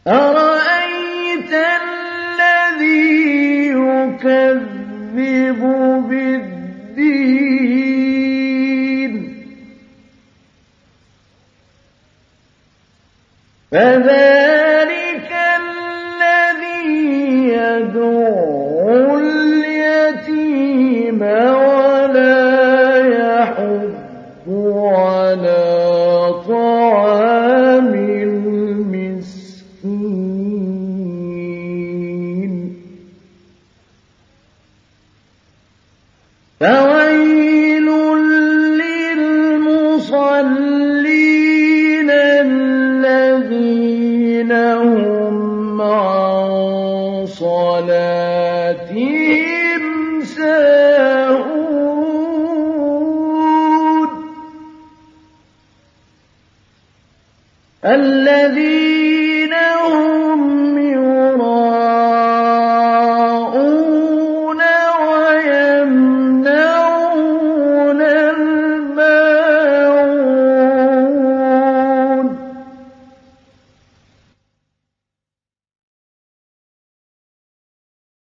أَرَأَيْتَ الَّذِي يُكَذِّبُ بِالدِّينِ فَذَلِكَ الَّذِي يَدُعُّ الْيَتِيمَ وَلَا يَحُضُّ عَلَىٰ طَعَامِ الْمِسْكِينِ فَوَيْلٌ لِّلْمُصَلِّينَ الَّذِينَ هُمْ عَن صَلَاتِهِمْ سَاهُونَ